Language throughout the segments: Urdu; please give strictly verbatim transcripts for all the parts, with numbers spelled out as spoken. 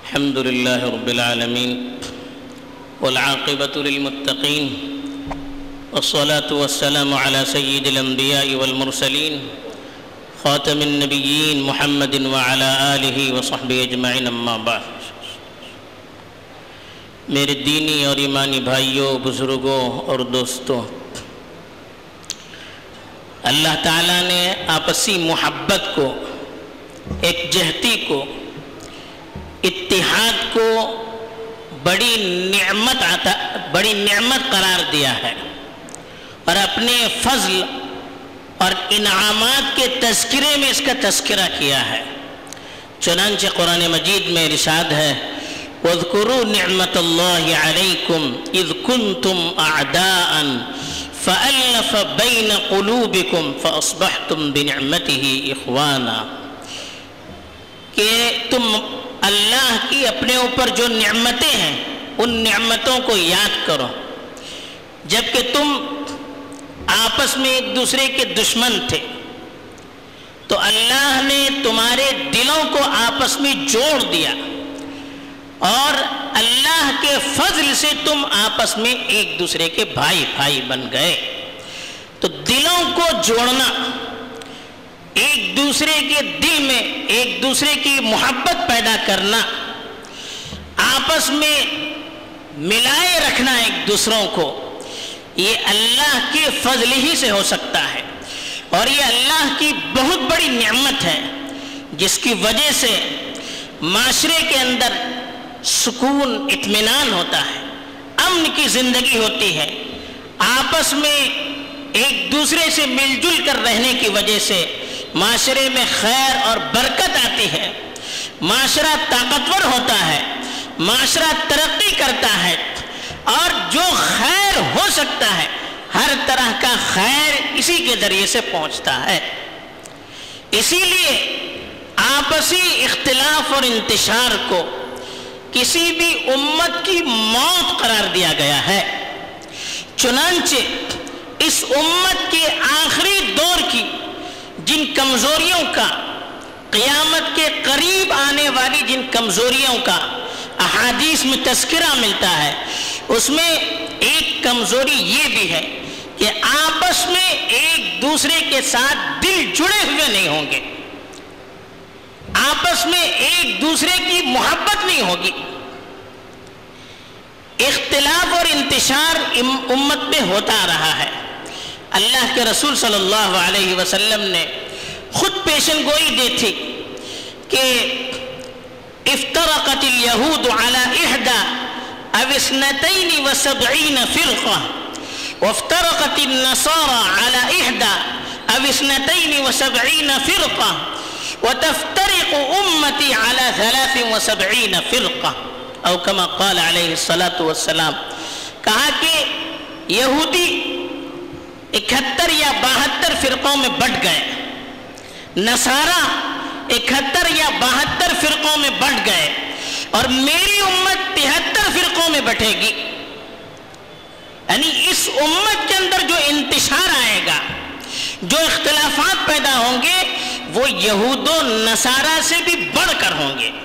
الحمد لله رب العالمين والعاقبة للمتقين والصلاة والسلام على سيد الأنبياء والمرسلين خاتم النبيين محمد وعلى آله وصحبه أجمعين اما بعد۔ میرے دینی اور ایمانی بھائیوں، بزرگوں اور دوستوں، اللہ تعالیٰ نے آپسی محبت کو، یکجہتی کو، اتحاد کو بڑی نعمت عطا بڑی نعمت قرار دیا ہے اور اپنے فضل اور انعامات کے تذکرے میں اس کا تذکرہ کیا ہے۔ چنانچہ قرآن مجید میں ارشاد ہے وَاذْكُرُوا نِعْمَةَ اللَّهِ عَلَيْكُمْ إِذْ كُنْتُمْ أَعْدَاءً فَأَلَّفَ بَيْنَ قُلُوبِكُمْ فَأَصْبَحْتُمْ بِنِعْمَتِهِ إِخْوَانًا، کہ تم اللہ کی اپنے اوپر جو نعمتیں ہیں ان نعمتوں کو یاد کرو جبکہ تم آپس میں ایک دوسرے کے دشمن تھے، تو اللہ نے تمہارے دلوں کو آپس میں جوڑ دیا اور اللہ کے فضل سے تم آپس میں ایک دوسرے کے بھائی بھائی بن گئے۔ تو دلوں کو جوڑنا، ایک دوسرے کے دل میں ایک دوسرے کی محبت پیدا کرنا، آپس میں ملائے رکھنا ایک دوسروں کو، یہ اللہ کے فضل ہی سے ہو سکتا ہے اور یہ اللہ کی بہت بڑی نعمت ہے جس کی وجہ سے معاشرے کے اندر سکون، اطمینان ہوتا ہے، امن کی زندگی ہوتی ہے، آپس میں ایک دوسرے سے مل جل کر رہنے کی وجہ سے معاشرے میں خیر اور برکت آتی ہے، معاشرہ طاقتور ہوتا ہے، معاشرہ ترقی کرتا ہے اور جو خیر ہو سکتا ہے ہر طرح کا خیر اسی کے ذریعے سے پہنچتا ہے۔ اسی لیے آپسی اختلاف اور انتشار کو کسی بھی امت کی موت قرار دیا گیا ہے۔ چنانچہ اس امت کے آخری دور کی جن کمزوریوں کا، قیامت کے قریب آنے والی جن کمزوریوں کا احادیث میں تذکرہ ملتا ہے، اس میں ایک کمزوری یہ بھی ہے کہ آپس میں ایک دوسرے کے ساتھ دل جڑے ہوئے نہیں ہوں گے، آپس میں ایک دوسرے کی محبت نہیں ہوگی۔ اختلاف اور انتشار امت میں ہوتا رہا ہے۔ اللہ کے رسول صلی اللہ علیہ وسلم نے خود پیشن گوئی دی تھی کہ افترقت اليہود على احدى او اثنتين وسبعين فرقة وافترقت النصارى على احدى او اثنتين وسبعين فرقة وتفترق امتي على ثلاث وسبعين فرقة او كما قال علیہ الصلاة والسلام۔ کہا کہ یہودی اکہتر یا بہتر فرقوں میں بٹ گئے، نصارہ اکہتر یا بہتر فرقوں میں بٹ گئے اور میری امت تہتر فرقوں میں بٹے گی۔ یعنی اس امت کے اندر جو انتشار آئے گا، جو اختلافات پیدا ہوں گے، وہ یہود و نصارہ سے بھی بڑھ کر ہوں گے۔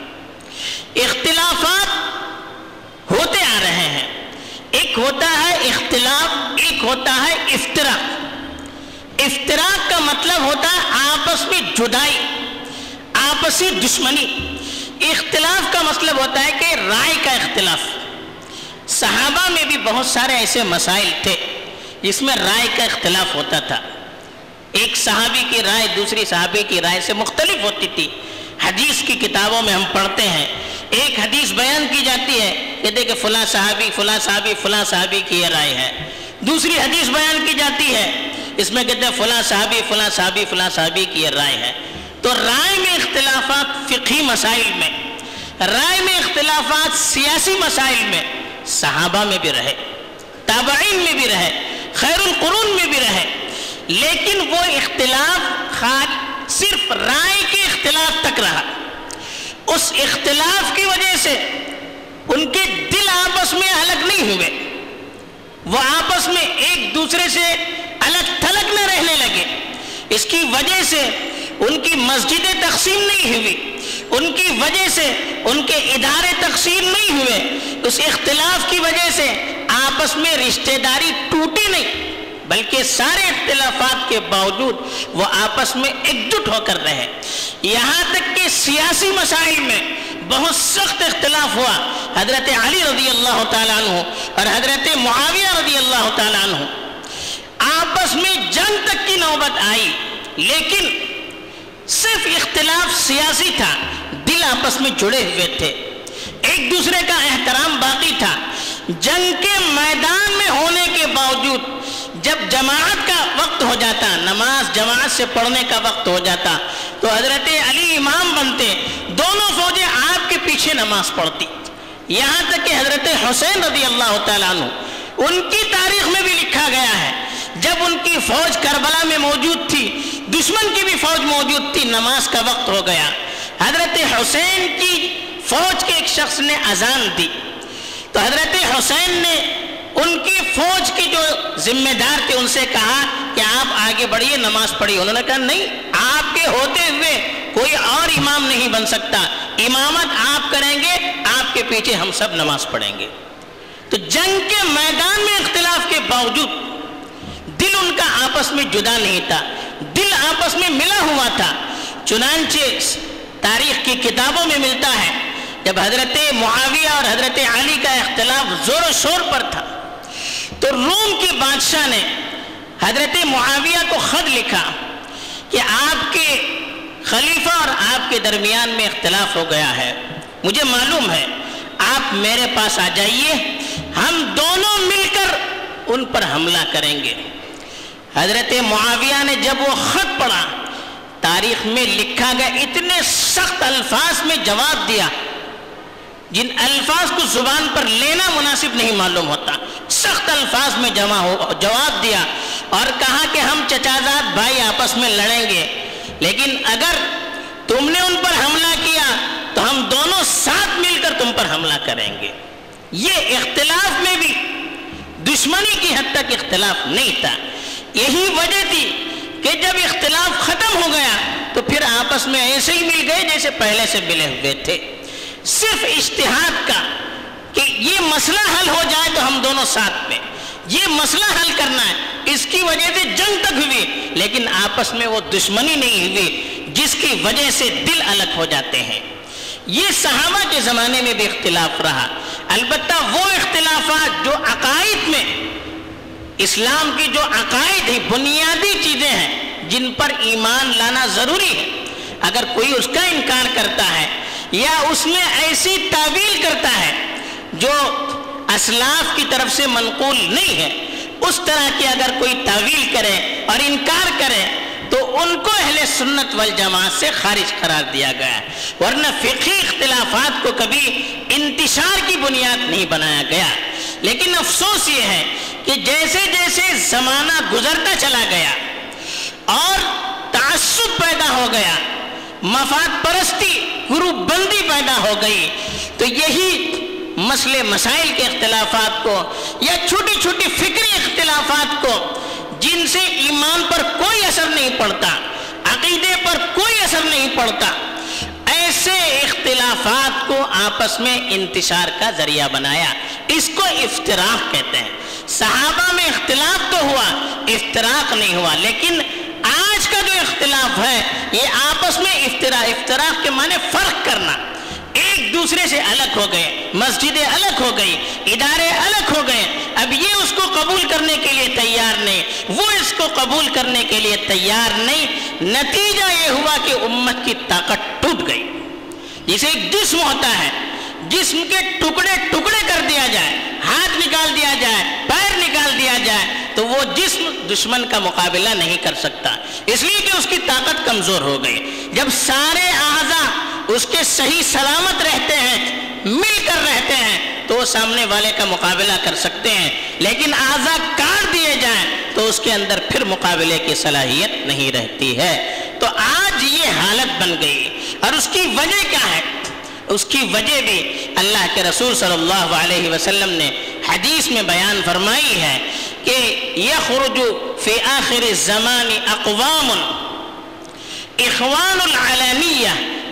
اختلافات ہوتے آ رہے ہیں، ایک ہوتا ہے اختلاف، ایک ہوتا ہے افتراق۔ افتراق کا مطلب ہوتا ہے آپس میں جدائی، آپسی دشمنی۔ اختلاف کا مطلب ہوتا ہے کہ رائے کا اختلاف۔ صحابہ میں بھی بہت سارے ایسے مسائل تھے جس میں رائے کا اختلاف ہوتا تھا، ایک صحابی کی رائے دوسری صحابی کی رائے سے مختلف ہوتی تھی۔ حدیث کی کتابوں میں ہم پڑھتے ہیں، ایک حدیث بیان کی جاتی ہے، کہتے کہ فلاں صحابی فلاں صحابی فلاں صحابی کی یہ رائے ہے۔ دوسری حدیث بیان کی جاتی ہے، اس میں کہتے ہیں فلاں صحابی فلاں صحابی فلاں صحابی کی یہ رائے ہے۔ تو رائے میں اختلافات فقہی مسائل میں، رائے میں اختلافات سیاسی مسائل میں صحابہ میں بھی رہے، تابعین میں بھی رہے، خیر القرون میں بھی رہے، لیکن وہ اختلاف خاص صرف رائے کے اختلاف تک رہا۔ اس اختلاف کی وجہ سے ان کے دل آپس میں الگ نہیں ہوئے، وہ آپس میں ایک دوسرے سے الگ تھلگ نہ رہنے لگے۔ اس کی وجہ سے ان کی مسجدیں تقسیم نہیں ہوئی، ان کی وجہ سے ان کے ادارے تقسیم نہیں ہوئے، اس اختلاف کی وجہ سے آپس میں رشتہ داری ٹوٹی نہیں، بلکہ سارے اختلافات کے باوجود وہ آپس میں ایک جٹ ہو کر رہے۔ یہاں تک کہ سیاسی مسائل میں بہت سخت اختلاف ہوا، حضرت علی رضی اللہ تعالیٰ عنہ اور حضرت معاویہ رضی اللہ تعالیٰ عنہ آپس میں جنگ تک کی نوبت آئی، لیکن صرف اختلاف سیاسی تھا، دل آپس میں جڑے ہوئے تھے، ایک دوسرے کا احترام باقی تھا۔ جنگ کے میدان میں ہونے کے باوجود جب جماعت کا وقت ہو جاتا، نماز جماعت سے پڑھنے کا وقت ہو جاتا، تو حضرت علی امام بنتے، دونوں فوجیں آپ کے پیچھے نماز پڑھتی، یہاں تک کہ حضرت حسین رضی اللہ تعالیٰ عنہ، ان کی تاریخ میں بھی لکھا گیا ہے جب ان کی فوج کربلا میں موجود تھی، دشمن کی بھی فوج موجود تھی، نماز کا وقت ہو گیا، حضرت حسین کی فوج کے ایک شخص نے اذان دی، تو حضرت حسین نے ان کی فوج کے جو ذمہ دار تھے ان سے کہا کہ آپ آگے بڑھیے، نماز پڑھیے۔ انہوں نے کہا نہیں، آپ کے ہوتے ہوئے کوئی اور امام نہیں بن سکتا، امامت آپ کریں گے، آپ کے پیچھے ہم سب نماز پڑھیں گے۔ تو جنگ کے میدان میں اختلاف کے باوجود دل ان کا آپس میں جدا نہیں تھا، دل آپس میں ملا ہوا تھا۔ چنانچہ تاریخ کی کتابوں میں ملتا ہے جب حضرت معاویہ اور حضرت علی کا اختلاف زور و شور پر تھا تو روم کے بادشاہ نے حضرت معاویہ کو خط لکھا کہ آپ کے خلیفہ اور آپ کے درمیان میں اختلاف ہو گیا ہے، مجھے معلوم ہے، آپ میرے پاس آ جائیے، ہم دونوں مل کر ان پر حملہ کریں گے۔ حضرت معاویہ نے جب وہ خط پڑھا، تاریخ میں لکھا گیا اتنے سخت الفاظ میں جواب دیا جن الفاظ کو زبان پر لینا مناسب نہیں معلوم ہوتا، سخت الفاظ میں جمع ہو جواب دیا اور کہا کہ ہم چچازاد بھائی آپس میں لڑیں گے، لیکن اگر تم نے ان پر حملہ کیا تو ہم دونوں ساتھ مل کر تم پر حملہ کریں گے۔ یہ اختلاف میں بھی دشمنی کی حد تک اختلاف نہیں تھا، یہی وجہ تھی کہ جب اختلاف ختم ہو گیا تو پھر آپس میں ایسے ہی مل گئے جیسے پہلے سے ملے ہوئے تھے۔ صرف اجتہاد کا کہ یہ مسئلہ حل ہو جائے تو ہم دونوں ساتھ میں، یہ مسئلہ حل کرنا ہے، اس کی وجہ سے جنگ تک ہوئی، لیکن آپس میں وہ دشمنی نہیں ہوئی جس کی وجہ سے دل الگ ہو جاتے ہیں۔ یہ صحابہ کے زمانے میں بھی اختلاف رہا، البتہ وہ اختلافات جو عقائد میں، اسلام کی جو عقائد ہیں، بنیادی چیزیں ہیں جن پر ایمان لانا ضروری ہے، اگر کوئی اس کا انکار کرتا ہے یا اس میں ایسی تعویل کرتا ہے جو اسلاف کی طرف سے منقول نہیں ہے، اس طرح کی اگر کوئی تعویل کرے اور انکار کرے تو ان کو اہل سنت والجماعت سے خارج قرار دیا گیا ہے، ورنہ فقہی اختلافات کو کبھی انتشار کی بنیاد نہیں بنایا گیا۔ لیکن افسوس یہ ہے کہ جیسے جیسے زمانہ گزرتا چلا گیا اور تعصب پیدا ہو گیا، مفاد پرستی، گروپ بندی پیدا ہو گئی، تو یہی مسئلے مسائل کے اختلافات کو یا چھوٹی چھوٹی فکری اختلافات کو جن سے ایمان پر کوئی اثر نہیں پڑتا، عقیدے پر کوئی اثر نہیں پڑتا، ایسے اختلافات کو آپس میں انتشار کا ذریعہ بنایا۔ اس کو افتراق کہتے ہیں۔ صحابہ میں اختلاف تو ہوا، افتراق نہیں ہوا، لیکن آج کا جو اختلاف ہے یہ آپس میں افتراق افتراق کے معنی فرق کرنا، ایک دوسرے سے الگ ہو گئے، مسجدیں الگ ہو گئی، ادارے الگ ہو گئے، اب یہ اس کو قبول کرنے کے لیے تیار نہیں، وہ اس کو قبول کرنے کے لیے تیار نہیں، نتیجہ یہ ہوا کہ امت کی طاقت ٹوٹ گئی۔ جسے ایک جسم ہوتا ہے، جسم کے ٹکڑے ٹکڑے کر دیا جائے، ہاتھ نکال دیا جائے، پیر نکال دیا جائے تو وہ جسم دشمن کا مقابلہ نہیں کر سکتا، اس لیے کہ اس کی طاقت کمزور ہو گئی۔ جب سارے اعضاء اس کے صحیح سلامت رہتے ہیں، مل کر رہتے ہیں، تو وہ سامنے والے کا مقابلہ کر سکتے ہیں، لیکن اعضاء کاٹ دیے جائیں تو اس کے اندر پھر مقابلے کی صلاحیت نہیں رہتی ہے۔ تو آج یہ حالت بن گئی، اور اس کی وجہ کیا ہے؟ اس کی وجہ بھی اللہ کے رسول صلی اللہ علیہ وسلم نے حدیث میں بیان فرمائی ہے کہ یخرج فی آخر الزمان اقوام اخوان العلانیہ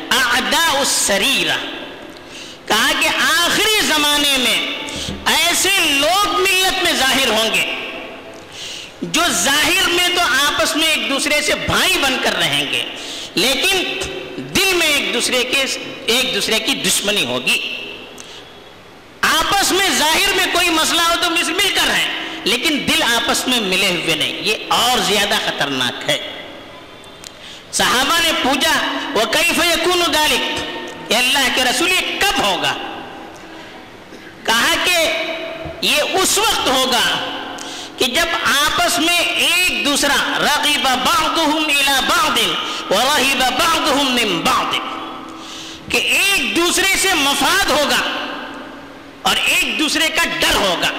اعداء السریرہ، کہا کہ آخری زمانے میں ایسے لوگ ملت میں ظاہر ہوں گے جو ظاہر میں تو آپس میں ایک دوسرے سے بھائی بن کر رہیں گے، لیکن دل میں ایک دوسرے کے ایک دوسرے کی دشمنی ہوگی۔ آپس میں ظاہر میں کوئی مسئلہ ہو تو مل کر ہیں، لیکن دل آپس میں ملے ہوئے نہیں، یہ اور زیادہ خطرناک ہے۔ صحابہ نے پوچھا وَكَيْفَ يَكُونُ ذَلِكَ، اے اللہ کے رسول یہ کب ہوگا؟ کہا کہ یہ اس وقت ہوگا کہ جب آپس میں ایک دوسرا رغب بعضهم الى بعض ورهب بعضهم من بعض، کہ ایک دوسرے سے مفاد ہوگا اور ایک دوسرے کا ڈر ہوگا۔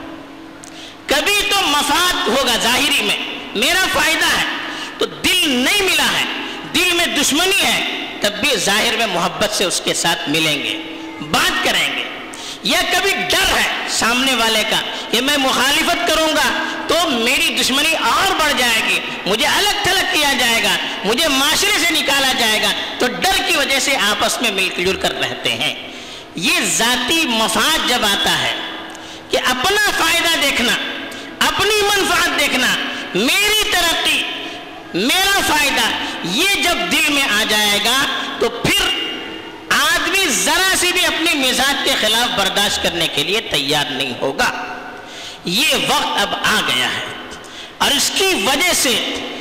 کبھی تو مفاد ہوگا ظاہری میں، میرا فائدہ ہے، تو دل نہیں ملا ہے، دل میں دشمنی ہے، تب بھی ظاہر میں محبت سے اس کے ساتھ ملیں گے، بات کریں گے۔ یا کبھی ڈر ہے سامنے والے کا کہ میں مخالفت کروں گا تو میری دشمنی اور بڑھ جائے گی، مجھے الگ تھلگ کیا جائے گا، مجھے معاشرے سے نکالا جائے گا، تو ڈر کی وجہ سے آپس میں مل جل کر رہتے ہیں۔ یہ ذاتی مفاد جب آتا ہے کہ اپنا فائدہ دیکھنا، اپنی منفعت دیکھنا، میری ترقی، میرا فائدہ، یہ جب دل میں آ جائے گا تو پھر آدمی ذرا سی بھی اپنی مزاج کے خلاف برداشت کرنے کے لیے تیار نہیں ہوگا۔ یہ وقت اب آ گیا ہے اور اس کی وجہ سے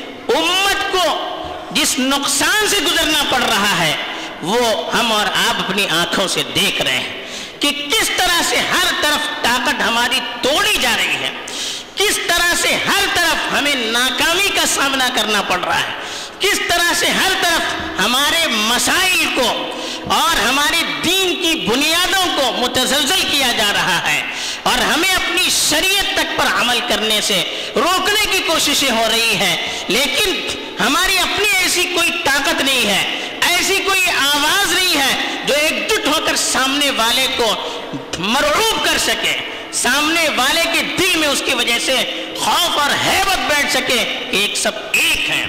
امت کو جس نقصان سے گزرنا پڑ رہا ہے وہ ہم اور آپ اپنی آنکھوں سے دیکھ رہے ہیں کہ کس طرح سے ہر طرف طاقت ہماری توڑی جا رہی ہے، کس طرح سے ہر طرف ہمیں ناکامی کا سامنا کرنا پڑ رہا ہے، کس طرح سے ہر طرف ہمارے مسائل کو اور ہمارے دین کی بنیادوں کو متزلزل کیا جا رہا ہے اور ہمیں اپنی شریعت تک پر عمل کرنے سے روکنے کی کوششیں ہو رہی ہیں، لیکن ہماری اپنی ایسی کوئی طاقت نہیں ہے، ایسی کوئی آواز نہیں ہے جو ایک جٹ ہو کر سامنے والے کو مرعوب کر سکے، سامنے والے کے دل میں اس کی وجہ سے خوف اور ہیبت بیٹھ سکے کہ ایک سب ایک ہیں۔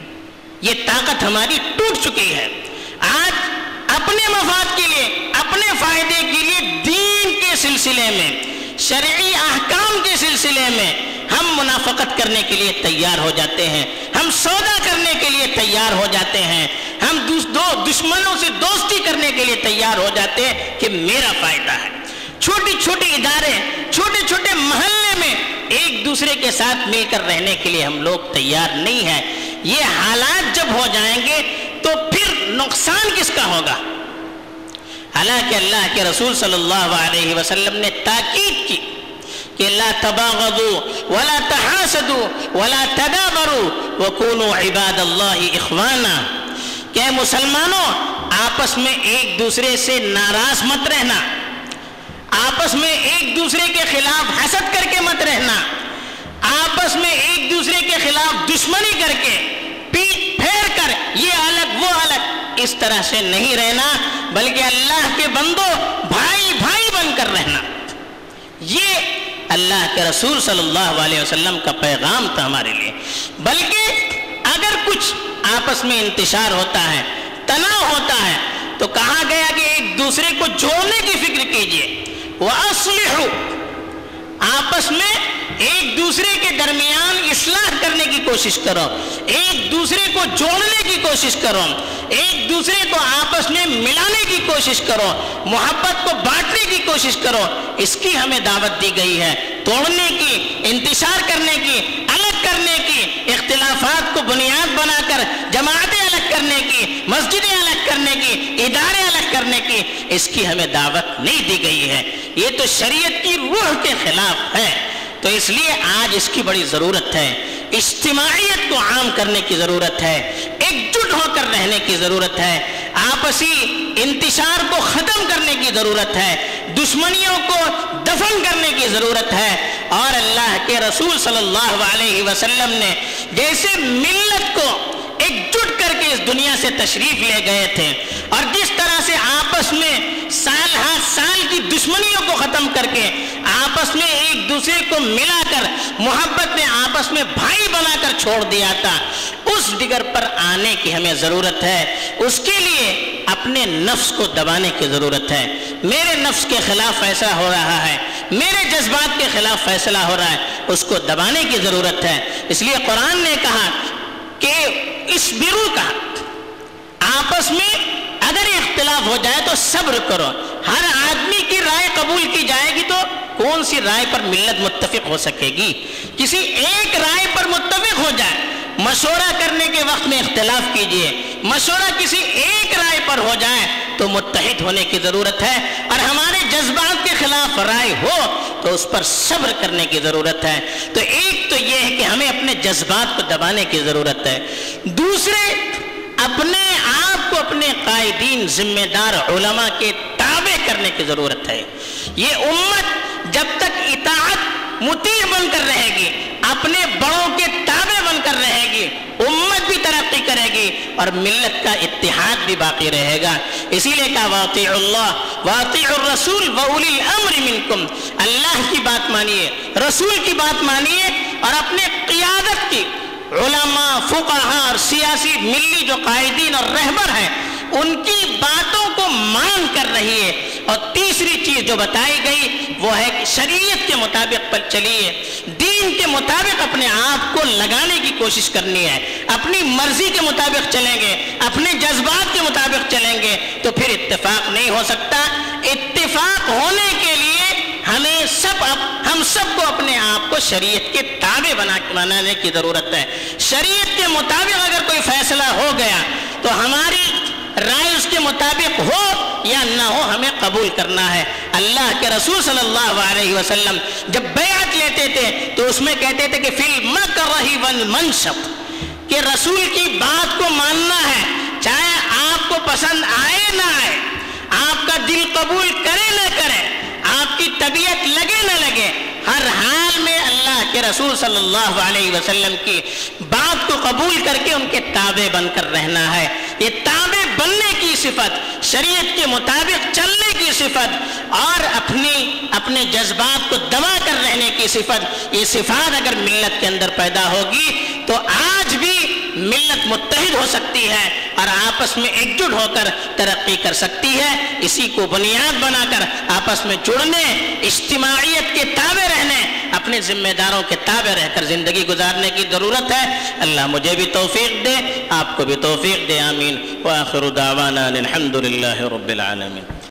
یہ طاقت ہماری ٹوٹ چکی ہے۔ آج اپنے مفاد کے لیے، اپنے فائدے کے لیے دین کے سلسلے میں، شرعی احکام کے سلسلے میں ہم منافقت کرنے کے لیے تیار ہو جاتے ہیں، ہم سودا کرنے کے لیے تیار ہو جاتے ہیں، ہم دو دشمنوں سے دوستی کرنے کے لیے تیار ہو جاتے ہیں کہ میرا فائدہ ہے۔ چھوٹی چھوٹی ادارے، چھوٹے چھوٹے محلے میں ایک دوسرے کے ساتھ مل کر رہنے کے لیے ہم لوگ تیار نہیں ہیں۔ یہ حالات جب ہو جائیں گے تو پھر نقصان کس کا ہوگا؟ حالانکہ اللہ کے رسول صلی اللہ علیہ وسلم نے تاکید کی کہ لا تباغضوا ولا تحاسدوا ولا تدابروا وكونوا عباد اللہ اخوانا، کہ مسلمانوں آپس میں ایک دوسرے سے ناراض مت رہنا، آپس میں ایک دوسرے کے خلاف حسد کر کے مت رہنا، آپس میں ایک دوسرے کے خلاف دشمنی کر کے پیٹ پھیر کر یہ الگ وہ الگ اس طرح سے نہیں رہنا، بلکہ اللہ کے بندوں بھائی بھائی بن کر رہنا۔ یہ اللہ کے رسول صلی اللہ علیہ وسلم کا پیغام تھا ہمارے لیے۔ بلکہ اگر کچھ آپس میں انتشار ہوتا ہے، تناؤ ہوتا ہے، تو کہا گیا کہ ایک دوسرے کو جوڑنے کی فکر کیجئے، وَأَصْلِحُوا، آپس میں ایک دوسرے کے درمیان اصلاح کرنے کی کوشش کرو، ایک دوسرے کو جوڑنے کی کوشش کرو، ایک دوسرے کو آپس میں ملانے کی کوشش کرو، محبت کو بانٹنے کی کوشش کرو۔ اس کی ہمیں دعوت دی گئی ہے، توڑنے کی، انتشار کرنے کی، الگ کرنے کی، اختلافات کو بنیاد بنا کر جماعتیں الگ کرنے کی، مسجدیں الگ کرنے کی، ادارے الگ کرنے کی، اس کی ہمیں دعوت نہیں دی گئی ہے۔ یہ تو شریعت کی روح کے خلاف ہے۔ تو اس لیے آج اس کی بڑی ضرورت ہے، اجتماعیت کو عام کرنے کی ضرورت ہے، ایک جٹ ہو کر رہنے کی ضرورت ہے، آپسی انتشار کو ختم کرنے کی ضرورت ہے، دشمنیوں کو دفن کرنے کی ضرورت ہے۔ اور اللہ کے رسول صلی اللہ علیہ وسلم نے جیسے ملت کو ایک جٹ کر کے اس دنیا سے تشریف لے گئے تھے، اور جس طرح سے آپس میں سال ہر سال کی دشمنیوں کو ختم کر کے آپس میں ایک دوسرے کو ملا کر محبت میں آپس میں بھائی بنا کر چھوڑ دیا تھا، اس ڈگر پر آنے کی ہمیں ضرورت ہے۔ اس کے لیے اپنے نفس کو دبانے کی ضرورت ہے. میرے نفس کے خلاف فیصلہ ہو رہا ہے, میرے جذبات کے خلاف فیصلہ ہو رہا ہے, اس کو دبانے کی ضرورت ہے. اس لیے قرآن نے کہا کہ اصبروا کا, آپس میں اگر اختلاف ہو جائے تو صبر کرو. ہر آدمی کی رائے قبول کی جائے گی تو کون سی رائے پر ملت متفق ہو سکے گی؟ کسی ایک رائے پر متفق ہو جائے. مشورہ کرنے کے وقت میں اختلاف کیجئے, مشورہ کسی ایک رائے پر ہو جائے تو متحد ہونے کی ضرورت ہے. اور ہمارے جذبات کے خلاف رائے ہو تو اس پر صبر کرنے کی ضرورت ہے. تو ایک تو یہ ہے کہ ہمیں اپنے جذبات کو دبانے کی ضرورت ہے. دوسرے, اپنے آپ کو اپنے قائدین, ذمہ دار علماء کے تابع کرنے کی ضرورت ہے. یہ امت جب تک اطاعت مطیع بن کر رہے گی, اپنے بڑوں کے تابع بن کر رہے گی, امت بھی ترقی کرے گی اور ملت کا اتحاد بھی باقی رہے گا. اسی لیے کہا واطیعوا اللہ واطیعوا الرسول واولی الامر منکم. اللہ کی بات مانیے, رسول کی بات مانیے, اور اپنے قیادت کی, علماء, فقہاء اور سیاسی ملی جو قائدین اور رہبر ہیں, ان کی باتوں کو مان کر رہی ہے. اور تیسری چیز جو بتائی گئی وہ ہے کہ شریعت کے مطابق پر چلیے, دین کے مطابق اپنے آپ کو لگانے کی کوشش کرنی ہے. اپنی مرضی کے مطابق چلیں گے, اپنے جذبات کے مطابق چلیں گے تو پھر اتفاق نہیں ہو سکتا. اتفاق ہونے کے لیے ہمیں سب ہم سب کو اپنے آپ کو شریعت کے تابع بنا بنانے کی ضرورت ہے. شریعت کے مطابق اگر کوئی فیصلہ ہو گیا تو ہماری رائے اس کے مطابق ہو یا نہ ہو ہمیں قبول کرنا ہے. اللہ کے رسول صلی اللہ علیہ وسلم جب بیعت لیتے تھے تو اس میں کہتے تھے کہ فی المکرہ والمنشط, کہ رسول کی بات کو ماننا ہے, چاہے آپ کو پسند آئے نہ آئے, آپ کا دل قبول کرے نہ کرے, آپ کی طبیعت لگے نہ لگے, ہر حال میں اللہ کے رسول صلی اللہ علیہ وسلم کی بات کو قبول کر کے ان کے تابع بن کر رہنا ہے. یہ تابع بننے کی صفت, شریعت کے مطابق چلنے کی صفت اور اپنی اپنے جذبات کو دبا کر رہنے کی صفت, یہ صفات اگر ملت کے اندر پیدا ہوگی تو آج بھی ملت متحد ہو سکتی ہے اور آپس میں ایک جٹ ہو کر ترقی کر سکتی ہے. اسی کو بنیاد بنا کر آپس میں جڑنے, اجتماعیت کے تابع رہنے, اپنے ذمہ داروں کے تابع رہ کر زندگی گزارنے کی ضرورت ہے. اللہ مجھے بھی توفیق دے, آپ کو بھی توفیق دے, آمین. وآخر دعوانا الحمد للہ رب العالمین.